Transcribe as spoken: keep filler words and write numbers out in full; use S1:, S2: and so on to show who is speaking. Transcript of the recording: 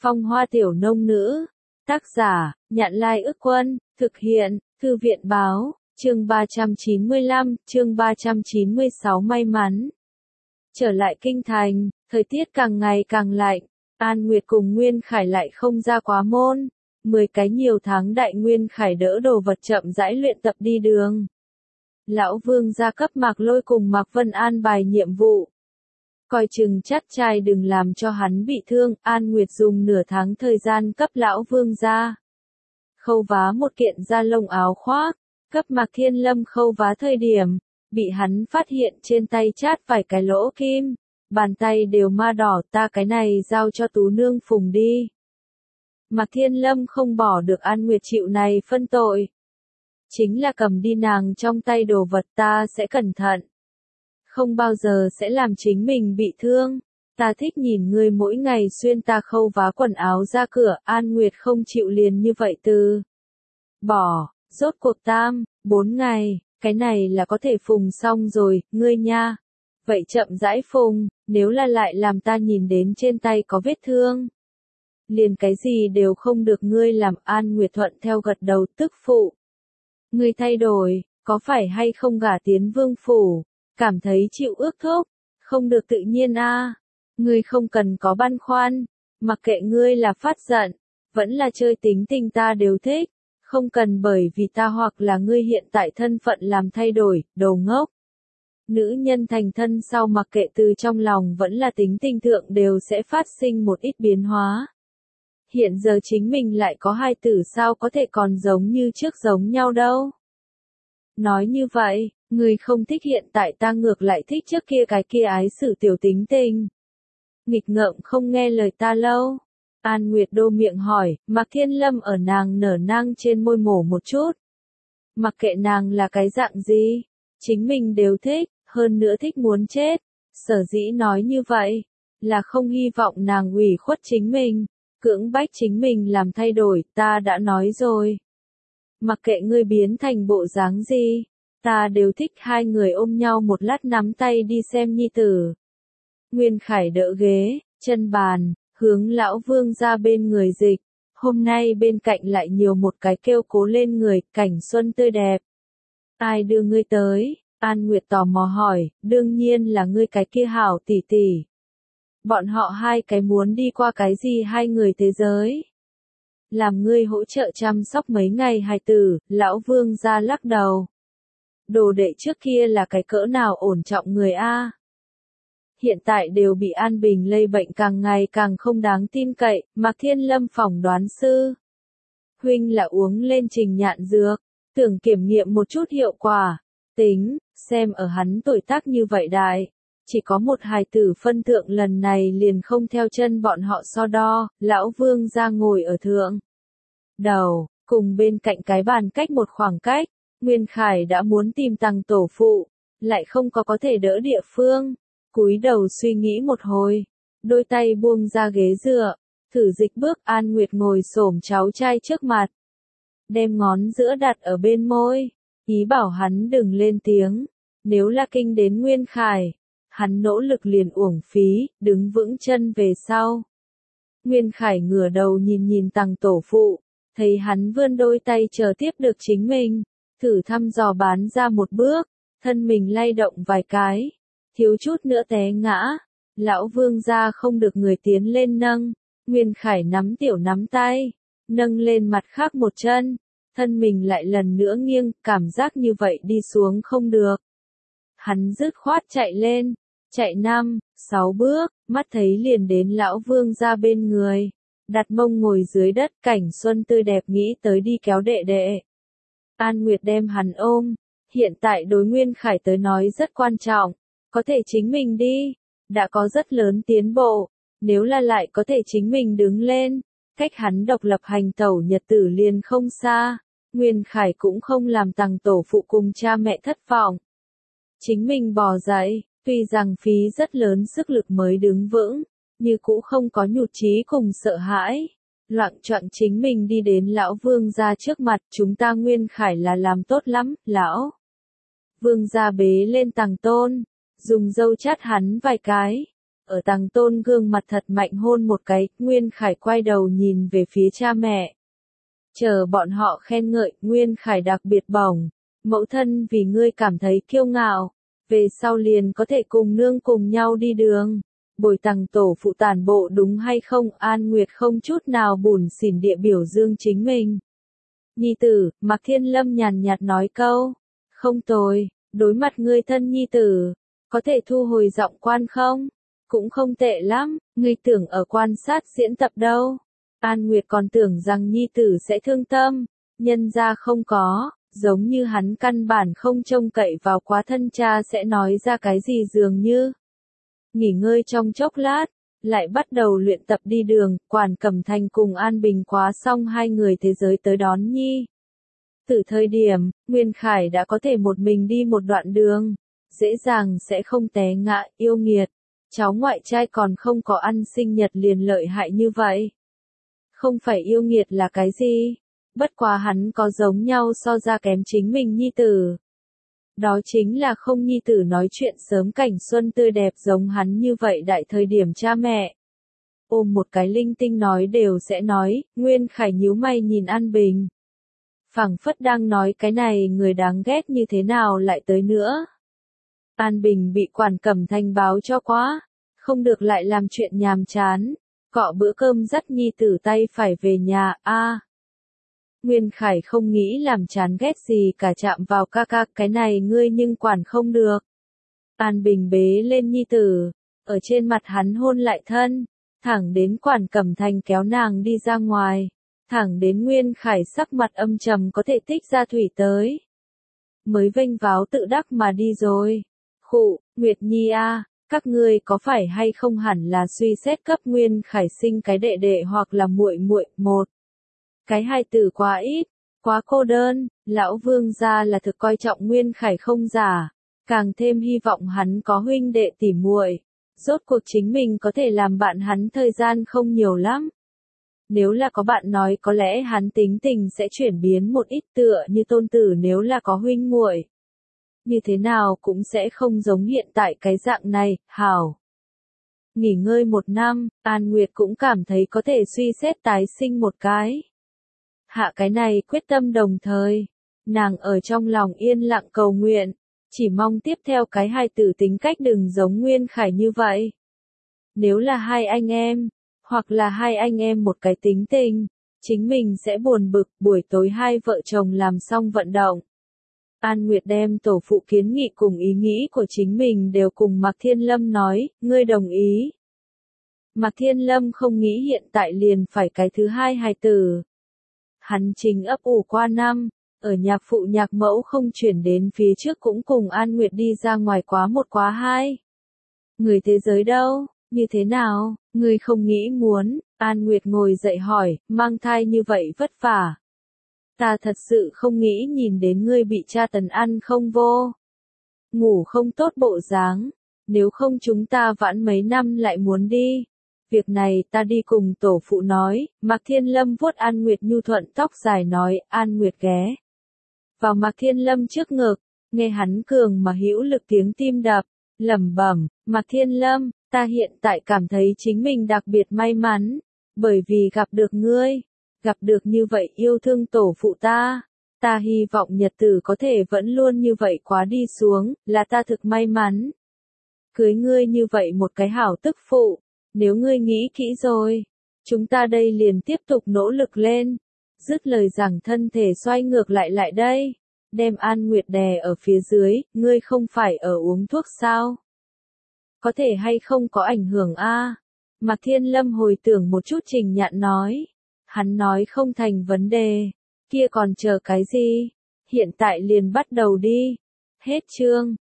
S1: Phong hoa tiểu nông nữ. Tác giả, Nhạn Lai Ức Quân, thực hiện, Thư viện Báo, chương ba trăm chín mươi lăm, chương ba trăm chín mươi sáu may mắn. Trở lại kinh thành, thời tiết càng ngày càng lạnh, An Nguyệt cùng Nguyên Khải lại không ra quá môn. Mười cái nhiều tháng đại Nguyên Khải đỡ đồ vật chậm rãi luyện tập đi đường. Lão Vương gia cấp Mạc Lôi cùng Mạc Vân an bài nhiệm vụ. Coi chừng chắt trai đừng làm cho hắn bị thương, An Nguyệt dùng nửa tháng thời gian cấp Lão Vương gia khâu vá một kiện da lông áo khoác, cấp Mạc Thiên Lâm khâu vá thời điểm, bị hắn phát hiện trên tay chát vài cái lỗ kim, bàn tay đều ma đỏ, ta cái này giao cho Tú nương phùng đi. Mạc Thiên Lâm không bỏ được An Nguyệt chịu này phân tội. Chính là cầm đi nàng trong tay đồ vật, ta sẽ cẩn thận. Không bao giờ sẽ làm chính mình bị thương. Ta thích nhìn ngươi mỗi ngày xuyên ta khâu vá quần áo ra cửa, An Nguyệt không chịu liền như vậy từ bỏ, rốt cuộc tam, bốn ngày, cái này là có thể phùng xong rồi, ngươi nha. Vậy chậm rãi phùng, nếu là lại làm ta nhìn đến trên tay có vết thương. Liền cái gì đều không được ngươi làm, An Nguyệt thuận theo gật đầu, tức phụ. Ngươi thay đổi, có phải hay không gả tiến vương phủ, cảm thấy chịu ước thúc, không được tự nhiên a. À. Ngươi không cần có băn khoăn, mặc kệ ngươi là phát giận, vẫn là chơi tính tình ta đều thích, không cần bởi vì ta hoặc là ngươi hiện tại thân phận làm thay đổi, đồ ngốc. Nữ nhân thành thân sau mặc kệ từ trong lòng vẫn là tính tình thượng đều sẽ phát sinh một ít biến hóa. Hiện giờ chính mình lại có hai tử sao có thể còn giống như trước giống nhau đâu. Nói như vậy, người không thích hiện tại ta ngược lại thích trước kia cái kia ái xử tiểu tính tình. Nghịch ngợm không nghe lời ta lâu. An Nguyệt đô miệng hỏi, Mạc Thiên Lâm ở nàng nở nang trên môi mổ một chút. Mặc kệ nàng là cái dạng gì, chính mình đều thích, hơn nữa thích muốn chết. Sở dĩ nói như vậy, là không hy vọng nàng ủy khuất chính mình, cưỡng bách chính mình làm thay đổi, ta đã nói rồi. Mặc kệ ngươi biến thành bộ dáng gì, ta đều thích. Hai người ôm nhau một lát nắm tay đi xem nhi tử. Nguyên Khải đỡ ghế, chân bàn, hướng Lão Vương ra bên người dịch. Hôm nay bên cạnh lại nhiều một cái kêu cố lên người, cảnh xuân tươi đẹp. Ai đưa ngươi tới? An Nguyệt tò mò hỏi, đương nhiên là ngươi cái kia hảo tỷ tỷ. Bọn họ hai cái muốn đi qua cái gì hai người thế giới? Làm ngươi hỗ trợ chăm sóc mấy ngày hài tử, Lão Vương ra lắc đầu. Đồ đệ trước kia là cái cỡ nào ổn trọng người a? Hiện tại đều bị An Bình lây bệnh càng ngày càng không đáng tin cậy, Mạc Thiên Lâm phỏng đoán sư. Huynh là uống lên trình nhạn dược, tưởng kiểm nghiệm một chút hiệu quả. Tính, xem ở hắn tuổi tác như vậy đại. Chỉ có một hài tử phân thượng lần này liền không theo chân bọn họ so đo, Lão Vương ra ngồi ở thượng đầu, cùng bên cạnh cái bàn cách một khoảng cách, Nguyên Khải đã muốn tìm Tằng tổ phụ, lại không có có thể đỡ địa phương, cúi đầu suy nghĩ một hồi, đôi tay buông ra ghế dựa, thử dịch bước. An Nguyệt ngồi xổm cháu trai trước mặt, đem ngón giữa đặt ở bên môi, ý bảo hắn đừng lên tiếng, nếu là kinh đến Nguyên Khải. Hắn nỗ lực liền uổng phí, đứng vững chân về sau. Nguyên Khải ngửa đầu nhìn nhìn Tằng tổ phụ, thấy hắn vươn đôi tay chờ tiếp được chính mình, thử thăm dò bán ra một bước, thân mình lay động vài cái, thiếu chút nữa té ngã. Lão Vương gia không được người tiến lên nâng, Nguyên Khải nắm tiểu nắm tay, nâng lên mặt khác một chân, thân mình lại lần nữa nghiêng, cảm giác như vậy đi xuống không được. Hắn dứt khoát chạy lên. Chạy năm, sáu bước, mắt thấy liền đến Lão Vương ra bên người. Đặt mông ngồi dưới đất, cảnh xuân tươi đẹp nghĩ tới đi kéo đệ đệ. An Nguyệt đem hắn ôm. Hiện tại đối Nguyên Khải tới nói rất quan trọng. Có thể chính mình đi. Đã có rất lớn tiến bộ. Nếu là lại có thể chính mình đứng lên. Cách hắn độc lập hành tẩu nhật tử liền không xa. Nguyên Khải cũng không làm Tằng tổ phụ cùng cha mẹ thất vọng. Chính mình bò dậy. Tuy rằng phí rất lớn sức lực mới đứng vững, như cũ không có nhụt chí cùng sợ hãi. Loạng choạng chính mình đi đến Lão Vương gia trước mặt, chúng ta Nguyên Khải là làm tốt lắm, Lão Vương gia bế lên Tằng tôn, dùng dâu chát hắn vài cái. ở Tằng Tôn gương mặt thật mạnh hôn một cái, Nguyên Khải quay đầu nhìn về phía cha mẹ. Chờ bọn họ khen ngợi, Nguyên Khải đặc biệt bổng, mẫu thân vì ngươi cảm thấy kiêu ngạo, về sau liền có thể cùng nương cùng nhau đi đường. Bồi Tằng tổ phụ tàn bộ đúng hay không? An Nguyệt không chút nào bủn xỉn địa biểu dương chính mình. Nhi tử, Mạc Thiên Lâm nhàn nhạt nói câu, không tồi, đối mặt ngươi thân nhi tử, có thể thu hồi giọng quan không? Cũng không tệ lắm, ngươi tưởng ở quan sát diễn tập đâu. An Nguyệt còn tưởng rằng nhi tử sẽ thương tâm, nhân ra không có, giống như hắn căn bản không trông cậy vào quá thân cha sẽ nói ra cái gì dường như. Nghỉ ngơi trong chốc lát, lại bắt đầu luyện tập đi đường, Quản Cẩm Thành cùng An Bình quá xong hai người thế giới tới đón nhi. Từ thời điểm, Nguyên Khải đã có thể một mình đi một đoạn đường, dễ dàng sẽ không té ngã, yêu nghiệt. Cháu ngoại trai còn không có ăn sinh nhật liền lợi hại như vậy. Không phải yêu nghiệt là cái gì? Bất quá hắn có giống nhau so ra kém chính mình nhi tử. Đó chính là không nhi tử nói chuyện sớm cảnh xuân tươi đẹp giống hắn như vậy đại thời điểm cha mẹ. Ôm một cái linh tinh nói đều sẽ nói, Nguyên Khải nhíu mày nhìn An Bình. Phảng phất đang nói cái này người đáng ghét như thế nào lại tới nữa. An Bình bị Quản Cẩm Thành báo cho quá, không được lại làm chuyện nhàm chán, cọ bữa cơm dắt nhi tử tay phải về nhà, a. À, Nguyên Khải không nghĩ làm chán ghét gì cả chạm vào ca ca, cái này ngươi nhưng quản không được. An Bình bế lên nhi tử, ở trên mặt hắn hôn lại thân, thẳng đến Quản Cẩm Thành kéo nàng đi ra ngoài, thẳng đến Nguyên Khải sắc mặt âm trầm có thể tích ra thủy tới. Mới vênh váo tự đắc mà đi rồi. Khụ, Nguyệt Nhi a, các ngươi có phải hay không hẳn là suy xét cấp Nguyên Khải sinh cái đệ đệ hoặc là muội muội, một. Cái hai từ quá ít, quá cô đơn, lão Vương gia là thực coi trọng Nguyên Khải không giả, càng thêm hy vọng hắn có huynh đệ tỉ muội. Rốt cuộc chính mình có thể làm bạn hắn thời gian không nhiều lắm. Nếu là có bạn nói có lẽ hắn tính tình sẽ chuyển biến một ít tựa như tôn tử nếu là có huynh muội. Như thế nào cũng sẽ không giống hiện tại cái dạng này, hảo. Nghỉ ngơi một năm, An Nguyệt cũng cảm thấy có thể suy xét tái sinh một cái. Hạ cái này quyết tâm đồng thời, nàng ở trong lòng yên lặng cầu nguyện, chỉ mong tiếp theo cái hai tử tính cách đừng giống Nguyên Khải như vậy. Nếu là hai anh em, hoặc là hai anh em một cái tính tình, chính mình sẽ buồn bực, buổi tối hai vợ chồng làm xong vận động. An Nguyệt đem tổ phụ kiến nghị cùng ý nghĩ của chính mình đều cùng Mạc Thiên Lâm nói, ngươi đồng ý. Mạc Thiên Lâm không nghĩ hiện tại liền phải cái thứ hai hài tử. Hắn chính ấp ủ qua năm, ở nhạc phụ nhạc mẫu không chuyển đến phía trước cũng cùng An Nguyệt đi ra ngoài quá một quá hai. Người thế giới đâu, như thế nào, người không nghĩ muốn, An Nguyệt ngồi dậy hỏi, mang thai như vậy vất vả. Ta thật sự không nghĩ nhìn đến ngươi bị cha tấn ăn không vô. Ngủ không tốt bộ dáng, nếu không chúng ta vãn mấy năm lại muốn đi. Việc này ta đi cùng tổ phụ nói, Mạc Thiên Lâm vuốt An Nguyệt nhu thuận tóc dài nói, An Nguyệt ghé vào Mạc Thiên Lâm trước ngực, nghe hắn cường mà hữu lực tiếng tim đập, lẩm bẩm, Mạc Thiên Lâm, ta hiện tại cảm thấy chính mình đặc biệt may mắn, bởi vì gặp được ngươi, gặp được như vậy yêu thương tổ phụ ta, ta hy vọng nhật tử có thể vẫn luôn như vậy quá đi xuống, là ta thực may mắn. Cưới ngươi như vậy một cái hảo tức phụ. Nếu ngươi nghĩ kỹ rồi, chúng ta đây liền tiếp tục nỗ lực lên. Dứt lời rằng thân thể xoay ngược lại lại đây, đem An Nguyệt đè ở phía dưới, ngươi không phải ở uống thuốc sao? Có thể hay không có ảnh hưởng a? À? Mạc Thiên Lâm hồi tưởng một chút Trình Nhạn nói. Hắn nói không thành vấn đề, kia còn chờ cái gì? Hiện tại liền bắt đầu đi. Hết chương.